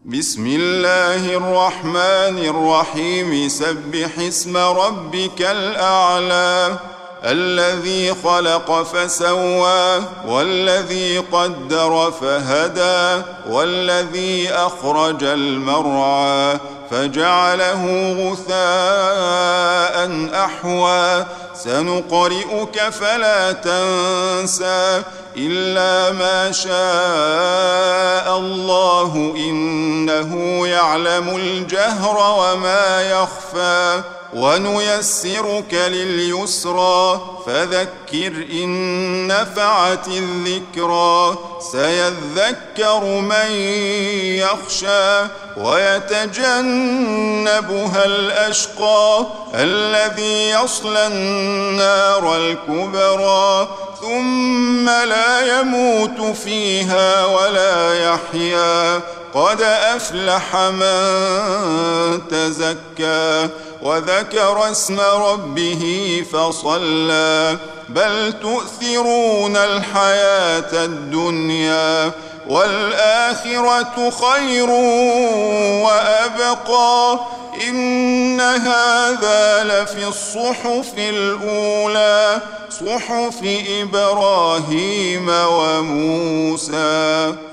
بسم الله الرحمن الرحيم سبح اسم ربك الأعلى الذي خلق فسوى والذي قدر فهدى والذي أخرج المرعى فجعله غثاء أحوى سنقرئك فلا تنسى إلا ما شاء الله إنه يعلم الجهر وما يخفى ونيسرك لليسرى فذكر إن نفعت الذكرى سيذكر من يخشى ويتجنبها الأشقى الذي يصلى النار الكبرى ثم لا يموت فيها ولا يحيا قد أفلح من تزكى وذكر اسم ربه فصلى بل تؤثرون الحياة الدنيا والآخرة خير وأبقى إن هذا لفي الصحف الأولى صحف إبراهيم وموسى.